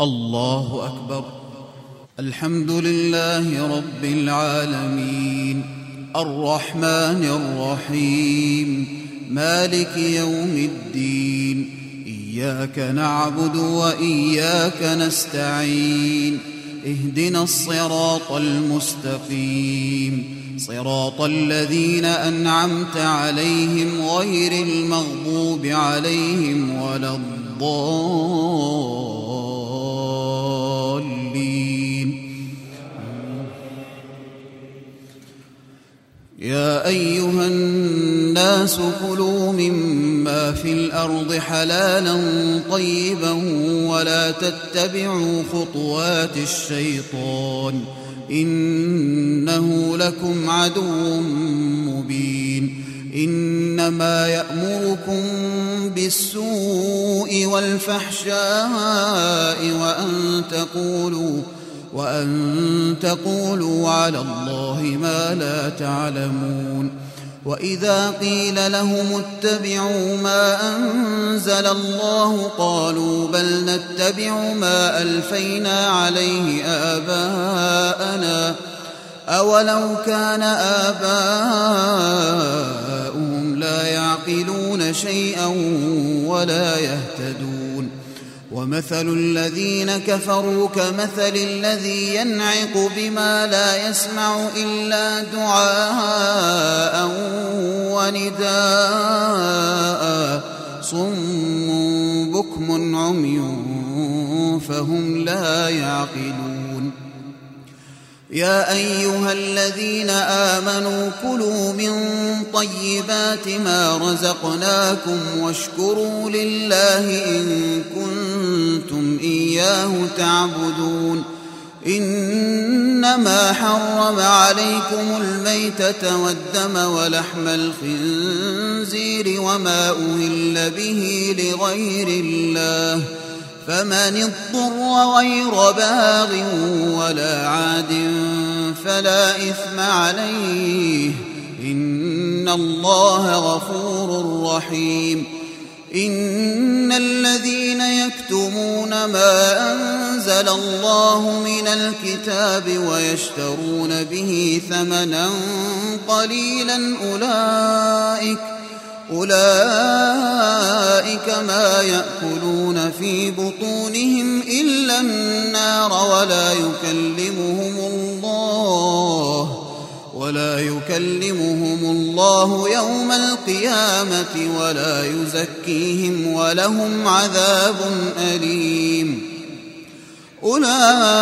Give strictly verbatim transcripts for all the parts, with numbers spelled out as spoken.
الله أكبر. الحمد لله رب العالمين، الرحمن الرحيم، مالك يوم الدين، إياك نعبد وإياك نستعين، اهدنا الصراط المستقيم، صراط الذين أنعمت عليهم غير المغضوب عليهم ولا الضالين. يا أيها الناس كلوا مما في الأرض حلالا طيبا ولا تتبعوا خطوات الشيطان إنه لكم عدو مبين. إنما يأمركم بالسوء والفحشاء وأن تقولوا وأن تقولوا على الله ما لا تعلمون. وإذا قيل لهم اتبعوا ما أنزل الله قالوا بل نتبع ما ألفينا عليه آباءنا أولو كان آباؤهم لا يعقلون شيئا ولا يهتدون. ومثل الذين كفروا كمثل الذي ينعق بما لا يسمع إلا دعاء ونداء صم بكم عمي فهم لا يعقلون. يا أيها الذين آمنوا كلوا من طيبات ما رزقناكم واشكروا لله إن كنتم إياه تعبدون. إنما حرم عليكم الميتة والدم ولحم الخنزير وما أهل به لغير الله فمن اضطر غير باغ ولا عاد فلا إثم عليه إن الله غفور رحيم. إن الذين يكتمون ما أنزل الله من الكتاب ويشترون به ثمنا قليلا أولئك أولئك ما يأكلون في بطونهم إلا النار ولا يكلمهم الله ولا يكلمهم الله يوم القيامة ولا يزكيهم ولهم عذاب أليم. أولئك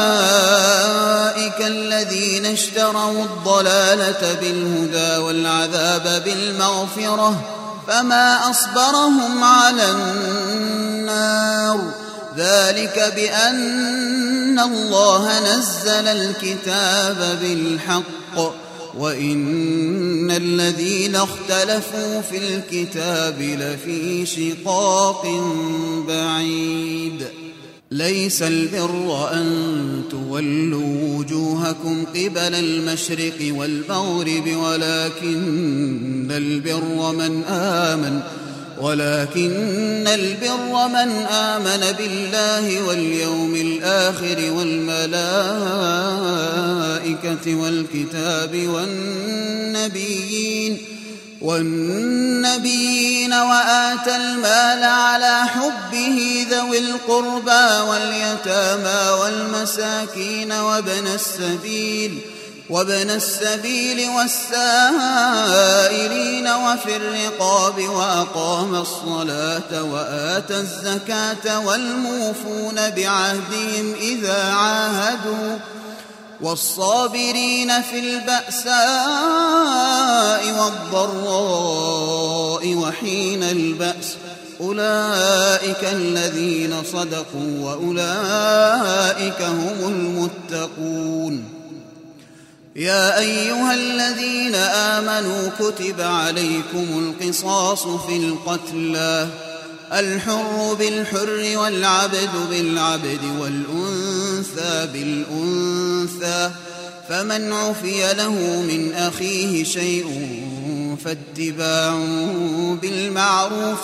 الذين اشتروا الضلالة بالهدى والعذاب بالمغفرة فما أصبرهم على النار ذلك بأن الله نزل الكتاب بالحق وإن الذين اختلفوا في الكتاب لفي شقاق بعيد. ليس البر أن تولوا وجوهكم قبل المشرق والمغرب ولكن البر من آمن ولكن البر من آمن بالله واليوم الآخر والملائكة والكتاب والنبيين والنبيين وآتى المال على حبه ذوي القربى واليتامى والمساكين وابن السبيل وابن السبيل والسائلين وفي الرقاب وأقام الصلاة وآتى الزكاة والموفون بعهدهم إذا عاهدوا والصابرين في البأساء والضراء وحين البأس أولئك الذين صدقوا وأولئك هم المتقون. يا أيها الذين آمنوا كتب عليكم القصاص في القتلى الحر بالحر والعبد بالعبد والأنثى بالأنثى فمن عفي له من أخيه شيء فاتباع بالمعروف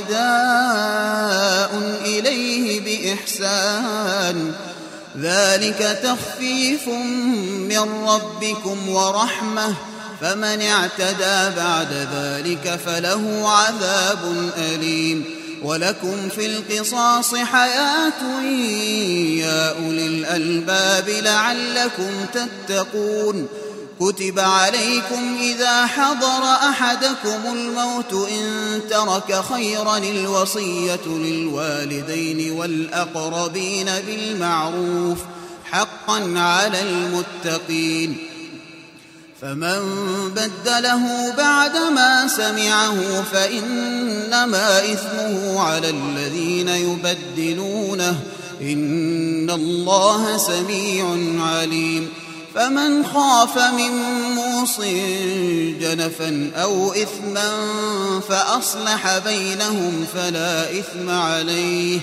وأداء إليه بإحسان، ذلك تخفيف من ربكم ورحمة، فمن اعتدى بعد ذلك فله عذاب أليم. ولكم في القصاص حياة يا أولي الألباب لعلكم تتقون. كتب عليكم إذا حضر أحدكم الموت إن ترك خيرا الوصية للوالدين والأقربين بالمعروف حقا على المتقين. فمن بدله بعدما سمعه فإنما إثمه على الذين يبدلونه، إن الله سميع عليم. فمن خاف من موص جنفا أو إثما فأصلح بينهم فلا إثم عليه،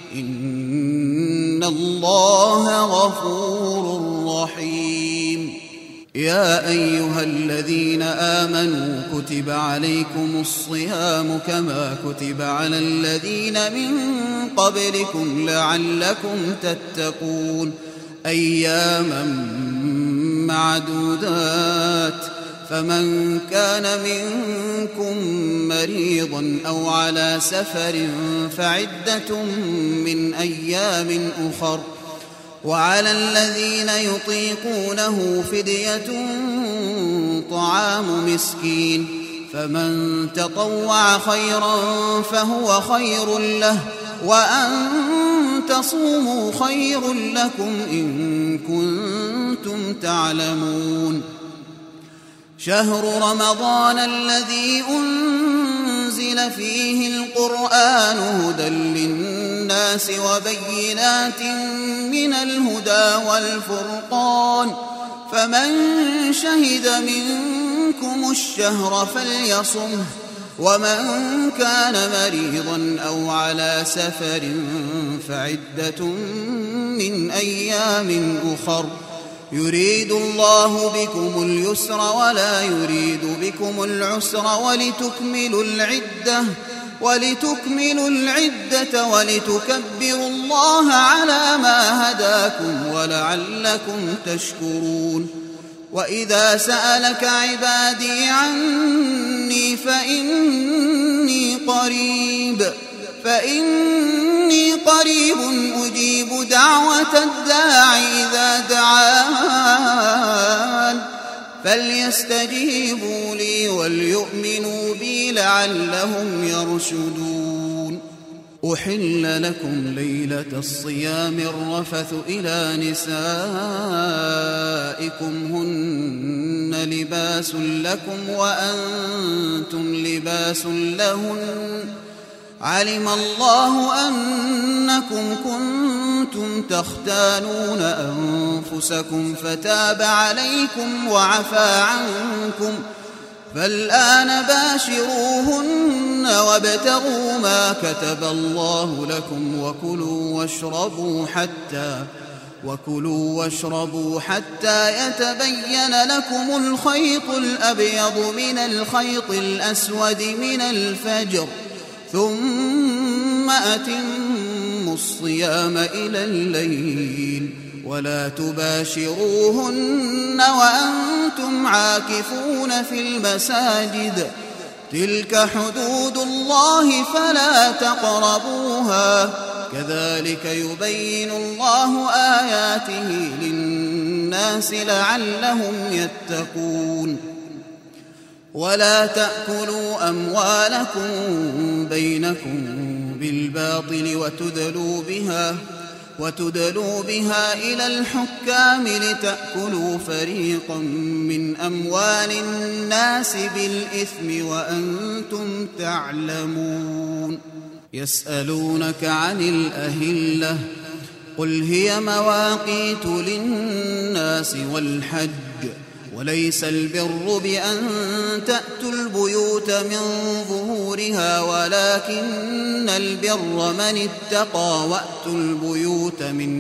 إن الله غفور رحيم. يا أيها الذين آمنوا كتب عليكم الصيام كما كتب على الذين من قبلكم لعلكم تتقون، أياما معدودات. فمن كان منكم مريضا أو على سفر فعدة من أيام أخر، وعلى الذين يطيقونه فدية طعام مسكين، فمن تطوع خيرا فهو خير له، وأن تصوموا خير لكم إن كنتم تعلمون. شهر رمضان الذي أنزل فيه القرآن هدى للناس وبينات من الهدى والفرقان، فمن شهد منكم الشهر فليصمه، ومن كان مريضا أو على سفر فعدة من أيام أخر، يريد الله بكم اليسر ولا يريد بكم العسر، ولتكملوا العدة ولتكملوا العدة ولتكبروا الله على ما هداكم ولعلكم تشكرون. وإذا سألك عبادي عني فإني قريب فإني قريب أجيب دعوة الداع إذا دعان، فليستجيبوا لي وليؤمنوا بي لعلهم يرشدون. أحل لكم ليلة الصيام الرفث إلى نسائكم هن لباس لكم وأنتم لباس لهن، علم الله أنكم كنتم تختانون أنفسكم فتاب عليكم وعفى عنكم، فالآن باشروهن وابتغوا ما كتب الله لكم وكلوا واشربوا حتى وكلوا واشربوا حتى يتبين لكم الخيط الأبيض من الخيط الأسود من الفجر، ثم أتموا الصيام إلى الليل، ولا تباشروهن وأنتم عاكفون في المساجد، تلك حدود الله فلا تقربوها، كذلك يبين الله آياته للناس لعلهم يتقون. ولا تأكلوا أموالكم بينكم بالباطل وتدلوا بها وتدلوا بها إلى الحكام لتأكلوا فريقا من أموال الناس بالإثم وأنتم تعلمون. يسألونك عن الأهلة قل هي مواقيت للناس والحج، وليس البر بأن تأتوا البيوت من ظهورها ولكن البر من اتقى وأتوا البيوت من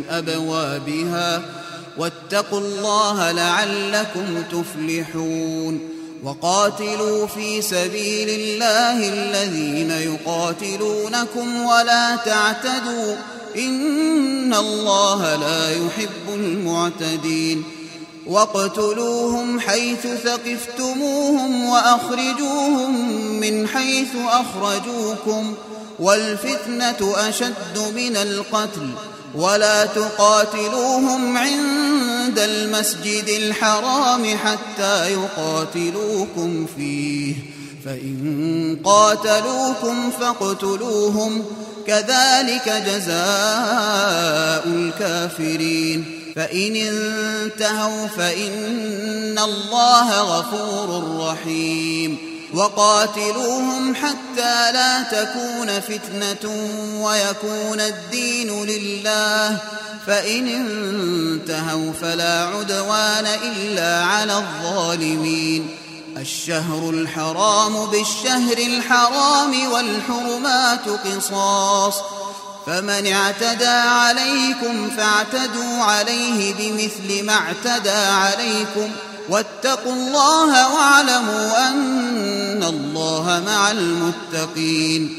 أبوابها واتقوا الله لعلكم تفلحون. وقاتلوا في سبيل الله الذين يقاتلونكم ولا تعتدوا إن الله لا يحب المعتدين واقتلوهم حيث ثقفتموهم وأخرجوهم من حيث أخرجوكم والفتنة أشد من القتل ولا تقاتلوهم عند المسجد الحرام حتى يقاتلوكم فيه فإن قاتلوكم فاقتلوهم كذلك جزاء الكافرين فإن انتهوا فإن الله غفور رحيم وقاتلوهم حتى لا تكون فتنة ويكون الدين لله فإن انتهوا فلا عدوان إلا على الظالمين الشهر الحرام بالشهر الحرام والحرمات قصاص فمن اعتدى عليكم فاعتدوا عليه بمثل ما اعتدى عليكم واتقوا الله واعلموا أن الله مع المتقين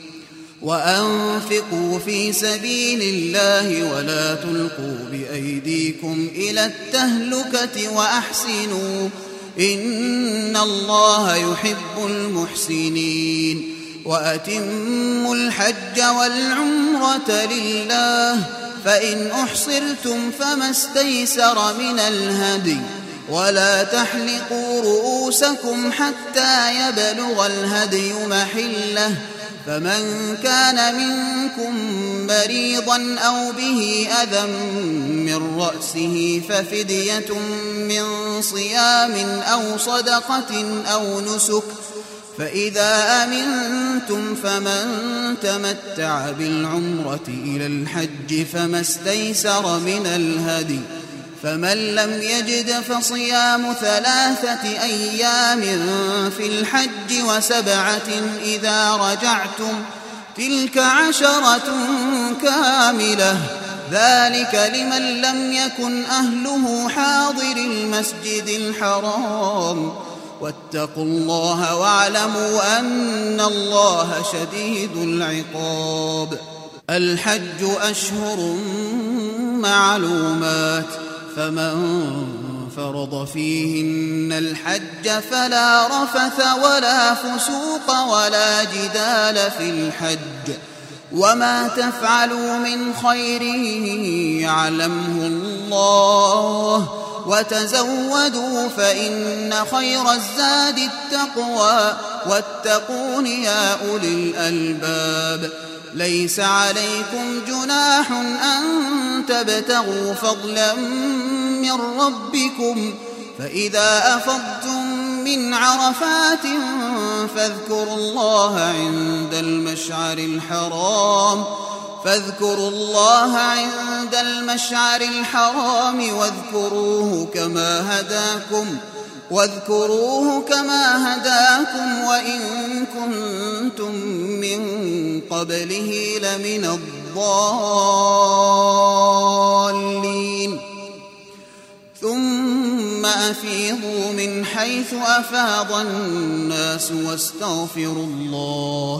وأنفقوا في سبيل الله ولا تلقوا بأيديكم إلى التهلكة وأحسنوا إن الله يحب المحسنين وأتموا الحج والعمرة لله فإن أحصرتم فما استيسر من الهدي ولا تحلقوا رؤوسكم حتى يبلغ الهدي محله فمن كان منكم مريضا أو به أذى من رأسه ففدية من صيام أو صدقة أو نسك فإذا أمنتم فمن تمتع بالعمرة إلى الحج فما استيسر من الهدي فمن لم يجد فصيام ثلاثة أيام في الحج وسبعة إذا رجعتم تلك عشرة كاملة ذلك لمن لم يكن أهله حاضر المسجد الحرام واتقوا الله واعلموا أن الله شديد العقاب الحج أشهر معلومات فمن فرض فيهن الحج فلا رفث ولا فسوق ولا جدال في الحج وما تفعلوا من خير يعلمه الله وتزودوا فإن خير الزاد التقوى واتقون يا أولي الألباب ليس عليكم جناح أن تبتغوا فضلا من ربكم فإذا أفضتم من عرفات فاذكروا الله عند المشعر الحرام فاذكروا الله عند المشعر الحرام واذكروه كما هداكم واذكروه كما هداكم وإن كنتم من قبله لمن الضالين ثم أفيضوا من حيث أفاض الناس واستغفروا الله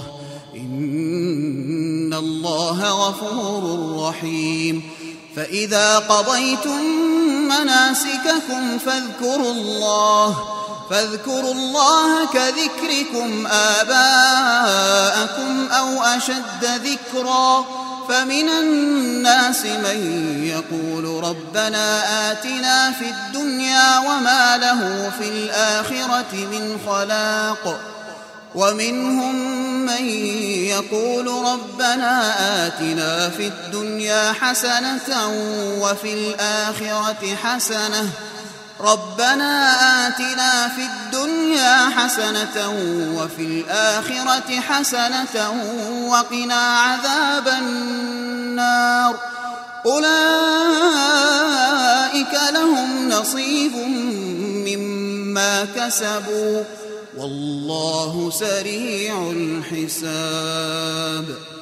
إن الله غفور رحيم فإذا قضيتم مناسككم فاذكروا الله فاذكروا الله كذكركم آباءكم أو أشد ذكرا فمن الناس من يقول ربنا آتنا في الدنيا وما له في الآخرة من خلاق ومنهم من يقول ربنا آتنا في الدنيا حسنة وفي الآخرة حسنة ربنا آتنا في الدنيا حسنة وفي الآخرة حسنة وقنا عذاب النار أولئك لهم نصيب مما كسبوا والله سريع الحساب